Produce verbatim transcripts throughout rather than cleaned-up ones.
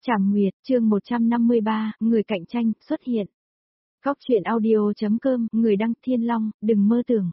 Trảm Nguyệt, chương một trăm năm mươi ba, người cạnh tranh, xuất hiện. Góc truyện audio.com, người đăng Thiên Long, đừng mơ tưởng.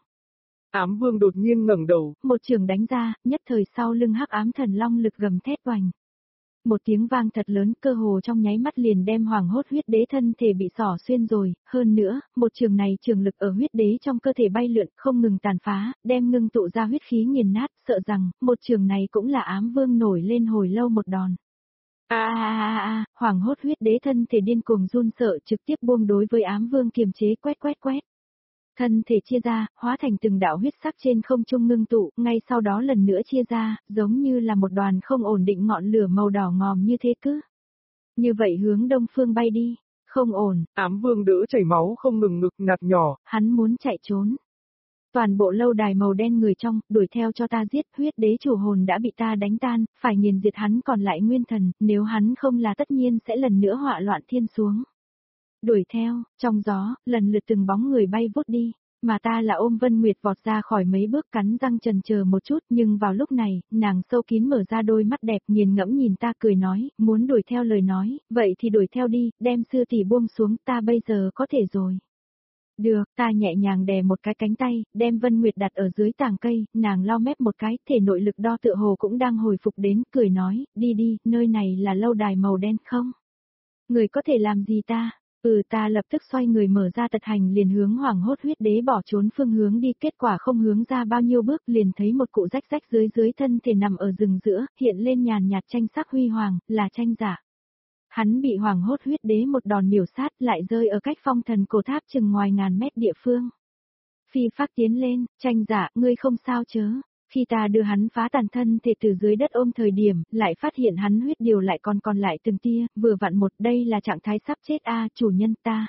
Ám Vương đột nhiên ngẩng đầu, một trường đánh ra, nhất thời sau lưng hắc ám thần long lực gầm thét oành. Một tiếng vang thật lớn, cơ hồ trong nháy mắt liền đem hoàng hốt huyết đế thân thể bị xỏ xuyên rồi, hơn nữa, một trường này trường lực ở huyết đế trong cơ thể bay lượn, không ngừng tàn phá, đem ngưng tụ ra huyết khí nghiền nát, sợ rằng, một trường này cũng là Ám Vương nổi lên hồi lâu một đòn. A a a a, hoàng hốt huyết đế thân thể điên cuồng run sợ trực tiếp buông đối với Ám Vương kiềm chế quét quét quét. Thân thể chia ra, hóa thành từng đạo huyết sắc trên không trung ngưng tụ, ngay sau đó lần nữa chia ra, giống như là một đoàn không ổn định ngọn lửa màu đỏ ngòm như thế cứ. Như vậy hướng đông phương bay đi, không ổn. Ám Vương đỡ chảy máu không ngừng ngực nạt nhỏ, hắn muốn chạy trốn. Toàn bộ lâu đài màu đen người trong, đuổi theo cho ta giết, huyết đế chủ hồn đã bị ta đánh tan, phải nghiền diệt hắn còn lại nguyên thần, nếu hắn không là tất nhiên sẽ lần nữa họa loạn thiên xuống. Đuổi theo, trong gió, lần lượt từng bóng người bay vút đi, mà ta là ôm Vân Nguyệt vọt ra khỏi mấy bước cắn răng chần chờ một chút, nhưng vào lúc này, nàng sâu kín mở ra đôi mắt đẹp nghiền ngẫm nhìn ta cười nói, muốn đuổi theo lời nói, vậy thì đuổi theo đi, đem sư tỷ buông xuống, ta bây giờ có thể rồi. Được, ta nhẹ nhàng đè một cái cánh tay, đem Vân Nguyệt đặt ở dưới tàng cây, nàng lau mép một cái, thể nội lực đo tựa hồ cũng đang hồi phục đến, cười nói, đi đi, nơi này là lâu đài màu đen không? Người có thể làm gì ta? Ừ, ta lập tức xoay người mở ra tật hành liền hướng hoàng hốt huyết đế bỏ trốn phương hướng đi, kết quả không hướng ra bao nhiêu bước liền thấy một cụ rách rách dưới dưới thân thể nằm ở rừng giữa, hiện lên nhàn nhạt tranh sắc huy hoàng, là tranh giả. Hắn bị hoàng hốt huyết đế một đòn miểu sát lại rơi ở cách phong thần cổ tháp chừng ngoài ngàn mét địa phương. Phi phác tiến lên, tranh giả, ngươi không sao chớ. Khi ta đưa hắn phá tàn thân thể từ dưới đất ôm thời điểm, lại phát hiện hắn huyết điều lại còn còn lại từng tia, vừa vặn một, đây là trạng thái sắp chết a, chủ nhân ta.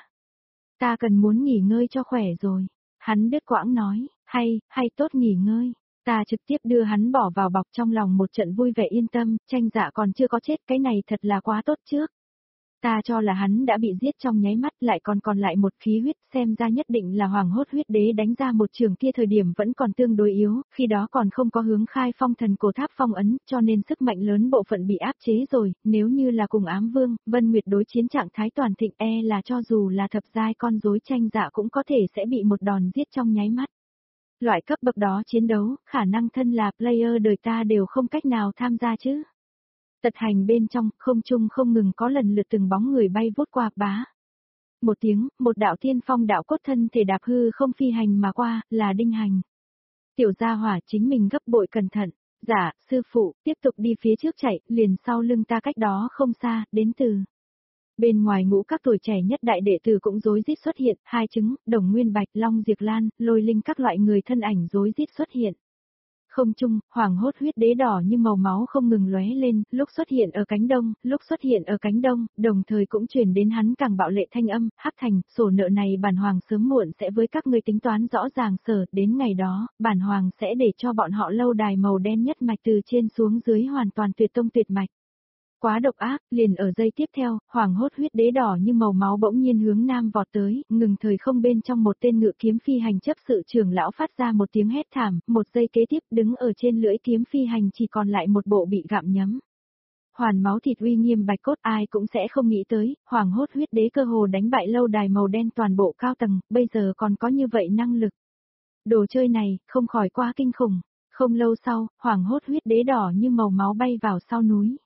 Ta cần muốn nghỉ ngơi cho khỏe rồi. Hắn đứt quãng nói, hay, hay tốt nghỉ ngơi. Ta trực tiếp đưa hắn bỏ vào bọc trong lòng một trận vui vẻ yên tâm, tranh dạ còn chưa có chết, cái này thật là quá tốt trước. Ta cho là hắn đã bị giết trong nháy mắt lại còn còn lại một khí huyết, xem ra nhất định là hoàng hốt huyết đế đánh ra một trường kia thời điểm vẫn còn tương đối yếu, khi đó còn không có hướng khai phong thần cổ tháp phong ấn, cho nên sức mạnh lớn bộ phận bị áp chế rồi, nếu như là cùng Ám Vương, Vân Nguyệt đối chiến trạng thái toàn thịnh e là cho dù là thập giai con rối tranh dạ cũng có thể sẽ bị một đòn giết trong nháy mắt. Loại cấp bậc đó chiến đấu, khả năng thân là player đời ta đều không cách nào tham gia chứ. Tật hành bên trong, không trung không ngừng có lần lượt từng bóng người bay vút qua, bá. Một tiếng, một đạo tiên phong đạo cốt thân thể đạp hư không phi hành mà qua, là Đinh Hành. Tiểu gia hỏa chính mình gấp bội cẩn thận, dạ, sư phụ, tiếp tục đi phía trước chạy, liền sau lưng ta cách đó không xa, đến từ. Bên ngoài ngũ các tuổi trẻ nhất đại đệ tử cũng rối rít xuất hiện, hai chứng, Đồng Nguyên Bạch, Long Diệp Lan, Lôi Linh các loại người thân ảnh rối rít xuất hiện. Không trung, hoàng hốt huyết đế đỏ như màu máu không ngừng lóe lên, lúc xuất hiện ở cánh đông, lúc xuất hiện ở cánh đông, đồng thời cũng truyền đến hắn càng bạo lệ thanh âm, hắc thành, sổ nợ này bản hoàng sớm muộn sẽ với các ngươi tính toán rõ ràng sở, đến ngày đó, bản hoàng sẽ để cho bọn họ lâu đài màu đen nhất mạch từ trên xuống dưới hoàn toàn tuyệt tông tuyệt mạch. Quá độc ác, liền ở giây tiếp theo, hoàng hốt huyết đế đỏ như màu máu bỗng nhiên hướng nam vọt tới, ngừng thời không bên trong một tên ngự kiếm phi hành chấp sự trưởng lão phát ra một tiếng hét thảm, một giây kế tiếp đứng ở trên lưỡi kiếm phi hành chỉ còn lại một bộ bị gặm nhấm. Hoàn máu thịt uy nghiêm bạch cốt ai cũng sẽ không nghĩ tới, hoàng hốt huyết đế cơ hồ đánh bại lâu đài màu đen toàn bộ cao tầng, bây giờ còn có như vậy năng lực. Đồ chơi này, không khỏi quá kinh khủng. Không lâu sau, hoàng hốt huyết đế đỏ như màu máu bay vào sau núi.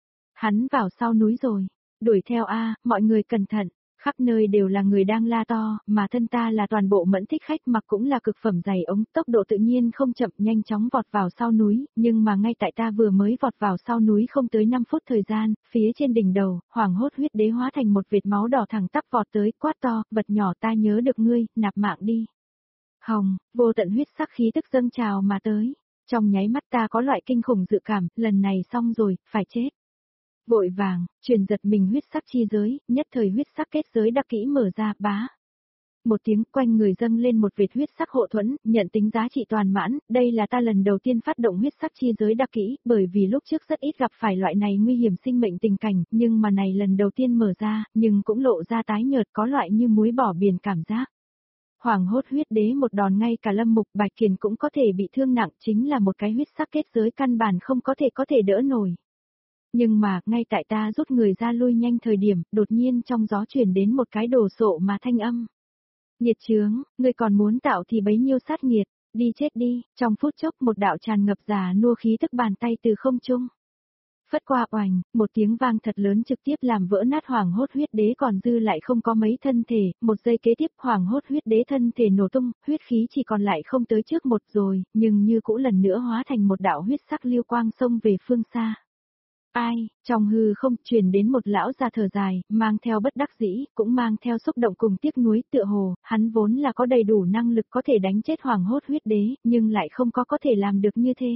Hắn vào sau núi rồi, đuổi theo a, mọi người cẩn thận, khắp nơi đều là người đang la to, mà thân ta là toàn bộ mẫn thích khách mặc cũng là cực phẩm giày ống, tốc độ tự nhiên không chậm nhanh chóng vọt vào sau núi, nhưng mà ngay tại ta vừa mới vọt vào sau núi không tới năm phút thời gian, phía trên đỉnh đầu, hoàng hốt huyết đế hóa thành một vệt máu đỏ thẳng tắp vọt tới, quát to, vật nhỏ ta nhớ được ngươi, nạp mạng đi. Hồng, vô tận huyết sắc khí tức dâng trào mà tới, trong nháy mắt ta có loại kinh khủng dự cảm, lần này xong rồi, phải chết. Vội vàng, truyền giật mình huyết sắc chi giới, nhất thời huyết sắc kết giới đặc kỹ mở ra, bá. Một tiếng quanh người dâng lên một vệt huyết sắc hộ thuẫn, nhận tính giá trị toàn mãn, đây là ta lần đầu tiên phát động huyết sắc chi giới đặc kỹ, bởi vì lúc trước rất ít gặp phải loại này nguy hiểm sinh mệnh tình cảnh, nhưng mà này lần đầu tiên mở ra, nhưng cũng lộ ra tái nhợt có loại như muối bỏ biển cảm giác. Hoàng hốt huyết đế một đòn ngay cả Lâm Mục Bạch Kiền cũng có thể bị thương nặng, chính là một cái huyết sắc kết giới căn bản không có thể có thể đỡ nổi. Nhưng mà, ngay tại ta rút người ra lui nhanh thời điểm, đột nhiên trong gió chuyển đến một cái đồ sộ mà thanh âm. Nghiệt chướng, ngươi còn muốn tạo thì bấy nhiêu sát nghiệt, đi chết đi, trong phút chốc một đạo tràn ngập già nua khí tức bàn tay từ không trung. Phất qua oành, một tiếng vang thật lớn trực tiếp làm vỡ nát Hoàng Hốt Huyết Đế còn dư lại không có mấy thân thể, một giây kế tiếp Hoàng Hốt Huyết Đế thân thể nổ tung, huyết khí chỉ còn lại không tới trước một rồi, nhưng như cũ lần nữa hóa thành một đạo huyết sắc lưu quang xông về phương xa. Ai, trong hư không truyền đến một lão già thở dài, mang theo bất đắc dĩ, cũng mang theo xúc động cùng tiếc nuối tựa hồ, hắn vốn là có đầy đủ năng lực có thể đánh chết Hoàng Hốt Huyết Đế, nhưng lại không có có thể làm được như thế.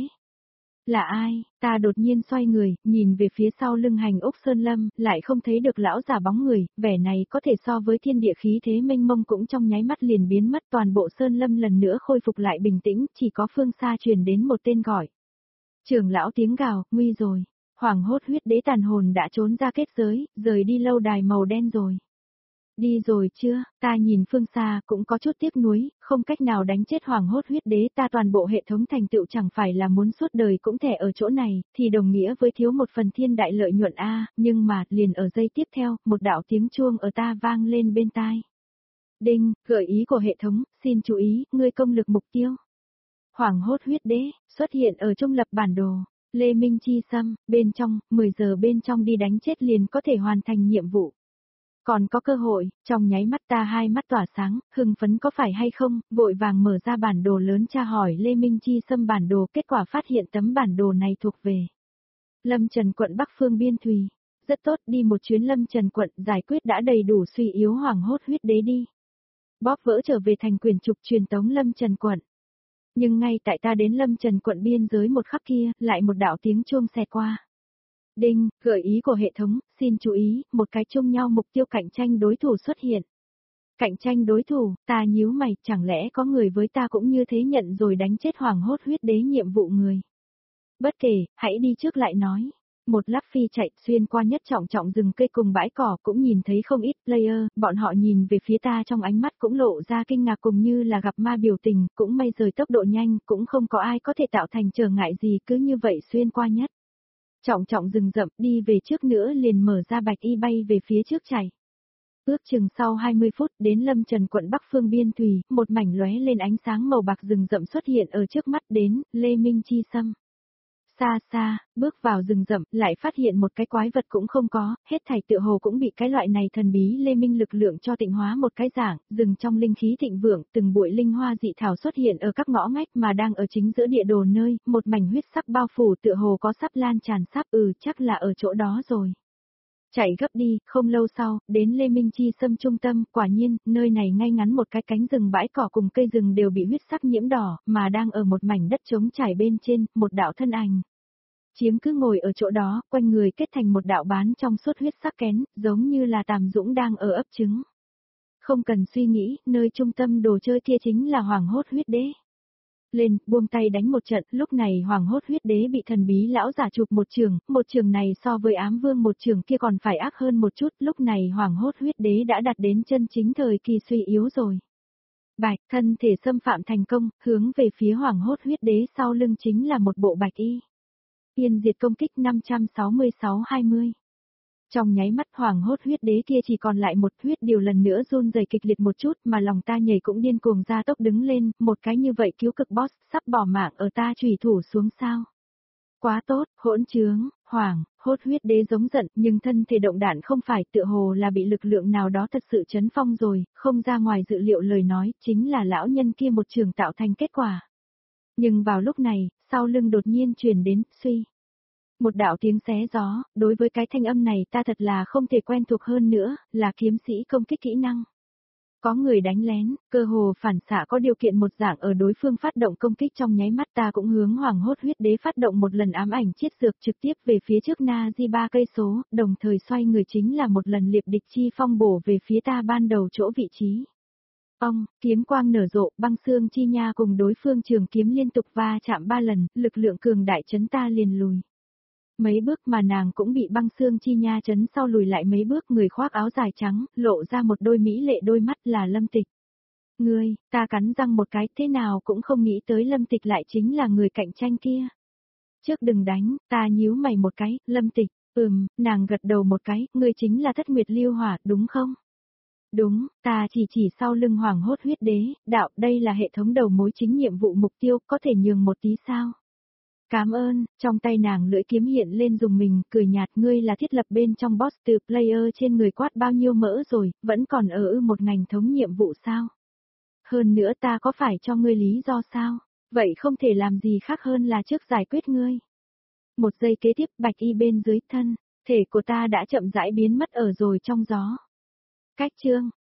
Là ai? Ta đột nhiên xoay người, nhìn về phía sau lưng Hành Úc Sơn Lâm, lại không thấy được lão già bóng người, vẻ này có thể so với thiên địa khí thế mênh mông cũng trong nháy mắt liền biến mất, toàn bộ Sơn Lâm lần nữa khôi phục lại bình tĩnh, chỉ có phương xa truyền đến một tên gọi. Trưởng lão tiếng gào, nguy rồi. Hoàng Hốt Huyết Đế tàn hồn đã trốn ra kết giới, rời đi lâu đài màu đen rồi. Đi rồi chưa, ta nhìn phương xa cũng có chút tiếc nuối, không cách nào đánh chết Hoàng Hốt Huyết Đế, ta toàn bộ hệ thống thành tựu chẳng phải là muốn suốt đời cũng thẻ ở chỗ này, thì đồng nghĩa với thiếu một phần thiên đại lợi nhuận a, nhưng mà, liền ở giây tiếp theo, một đạo tiếng chuông ở ta vang lên bên tai. Đinh, gợi ý của hệ thống, xin chú ý, ngươi công lực mục tiêu. Hoàng Hốt Huyết Đế, xuất hiện ở trung lập bản đồ. Lê Minh Chi Sâm, bên trong, mười giờ bên trong đi đánh chết liền có thể hoàn thành nhiệm vụ. Còn có cơ hội, trong nháy mắt ta hai mắt tỏa sáng, hưng phấn có phải hay không, vội vàng mở ra bản đồ lớn tra hỏi Lê Minh Chi Sâm bản đồ, kết quả phát hiện tấm bản đồ này thuộc về Lâm Trần quận Bắc Phương Biên Thùy. Rất tốt, đi một chuyến Lâm Trần quận, giải quyết đã đầy đủ suy yếu Hoàng Hốt Huyết Đế đi. Bóp vỡ trở về thành quyền trục truyền tống Lâm Trần quận. Nhưng ngay tại ta đến Lâm Trần quận biên giới một khắc kia, lại một đạo tiếng chuông xẹt qua. Đinh, gợi ý của hệ thống, xin chú ý, một cái chung nhau mục tiêu cạnh tranh đối thủ xuất hiện. Cạnh tranh đối thủ, ta nhíu mày, chẳng lẽ có người với ta cũng như thế nhận rồi đánh chết Hoàng Hốt Huyết Đế nhiệm vụ người. Bất kể, hãy đi trước lại nói. Một lắc phi chạy xuyên qua nhất trọng trọng rừng cây cùng bãi cỏ cũng nhìn thấy không ít player, bọn họ nhìn về phía ta trong ánh mắt cũng lộ ra kinh ngạc cùng như là gặp ma biểu tình, cũng may rời tốc độ nhanh, cũng không có ai có thể tạo thành trở ngại gì cứ như vậy xuyên qua nhất. Trọng trọng rừng rậm đi về trước nữa liền mở ra bạch y bay về phía trước chạy. Ước chừng sau hai mươi phút đến Lâm Trần quận Bắc Phương Biên Thùy, một mảnh lóe lên ánh sáng màu bạc rừng rậm xuất hiện ở trước mắt đến, Lê Minh Chi Sâm. Xa xa, bước vào rừng rậm, lại phát hiện một cái quái vật cũng không có, hết thảy tựa hồ cũng bị cái loại này thần bí Lê Minh lực lượng cho tịnh hóa một cái dạng, rừng trong linh khí thịnh vượng, từng bụi linh hoa dị thảo xuất hiện ở các ngõ ngách mà đang ở chính giữa địa đồ nơi, một mảnh huyết sắc bao phủ tựa hồ có sắp lan tràn sắp, ừ chắc là ở chỗ đó rồi. Chạy gấp đi, không lâu sau, đến Lê Minh Chi Sâm trung tâm, quả nhiên, nơi này ngay ngắn một cái cánh rừng bãi cỏ cùng cây rừng đều bị huyết sắc nhiễm đỏ, mà đang ở một mảnh đất trống trải bên trên, một đạo thân ảnh. Chiếm cứ ngồi ở chỗ đó, quanh người kết thành một đạo bán trong suốt huyết sắc kén, giống như là Tàm Dũng đang ở ấp trứng. Không cần suy nghĩ, nơi trung tâm đồ chơi kia chính là Hoàng Hốt Huyết Đế. Lên, buông tay đánh một trận, lúc này Hoàng Hốt Huyết Đế bị thần bí lão giả chụp một trường, một trường này so với ám vương một trường kia còn phải ác hơn một chút, lúc này Hoàng Hốt Huyết Đế đã đạt đến chân chính thời kỳ suy yếu rồi. Bạch, thân thể xâm phạm thành công, hướng về phía Hoàng Hốt Huyết Đế sau lưng chính là một bộ bạch y. Yên diệt công kích năm trăm sáu mươi sáu hai mươi. Trong nháy mắt Hoàng Hốt Huyết Đế kia chỉ còn lại một huyết điều lần nữa run rẩy kịch liệt một chút mà lòng ta nhảy cũng điên cuồng ra tốc đứng lên, một cái như vậy cứu cực boss, sắp bỏ mạng ở ta chủy thủ xuống sao. Quá tốt, hỗn trướng, Hoàng Hốt Huyết Đế giống giận nhưng thân thể động đạn không phải tựa hồ là bị lực lượng nào đó thật sự chấn phong rồi, không ra ngoài dự liệu lời nói, chính là lão nhân kia một trường tạo thành kết quả. Nhưng vào lúc này, sau lưng đột nhiên truyền đến, suy. Một đạo tiếng xé gió, đối với cái thanh âm này ta thật là không thể quen thuộc hơn nữa, là kiếm sĩ công kích kỹ năng. Có người đánh lén, cơ hồ phản xạ có điều kiện một dạng ở đối phương phát động công kích trong nháy mắt ta cũng hướng Hoàng Hốt Huyết Đế phát động một lần ám ảnh chiết dược trực tiếp về phía trước Na Di ba cây số, đồng thời xoay người chính là một lần liệp địch chi phong bổ về phía ta ban đầu chỗ vị trí. Ông, kiếm quang nở rộ, băng xương chi nha cùng đối phương trường kiếm liên tục va chạm ba lần, lực lượng cường đại chấn ta liền lùi. Mấy bước mà nàng cũng bị băng xương chi nha chấn sau lùi lại mấy bước, người khoác áo dài trắng, lộ ra một đôi mỹ lệ đôi mắt là Lâm Tịch. Ngươi, ta cắn răng một cái, thế nào cũng không nghĩ tới Lâm Tịch lại chính là người cạnh tranh kia. Trước đừng đánh, ta nhíu mày một cái, Lâm Tịch, Ừm, nàng gật đầu một cái, ngươi chính là Thất Nguyệt Lưu Hỏa, đúng không? Đúng, ta chỉ chỉ sau lưng Hoàng Hốt Huyết Đế, đạo, đây là hệ thống đầu mối chính nhiệm vụ mục tiêu, có thể nhường một tí sao? Cảm ơn, trong tay nàng lưỡi kiếm hiện lên dùng mình, cười nhạt, ngươi là thiết lập bên trong boss từ player trên người quát bao nhiêu mỡ rồi, vẫn còn ở ư một ngành thống nhiệm vụ sao? Hơn nữa ta có phải cho ngươi lý do sao? Vậy không thể làm gì khác hơn là trước giải quyết ngươi. Một giây kế tiếp, bạch y bên dưới thân, thể của ta đã chậm rãi biến mất ở rồi trong gió. Cách chương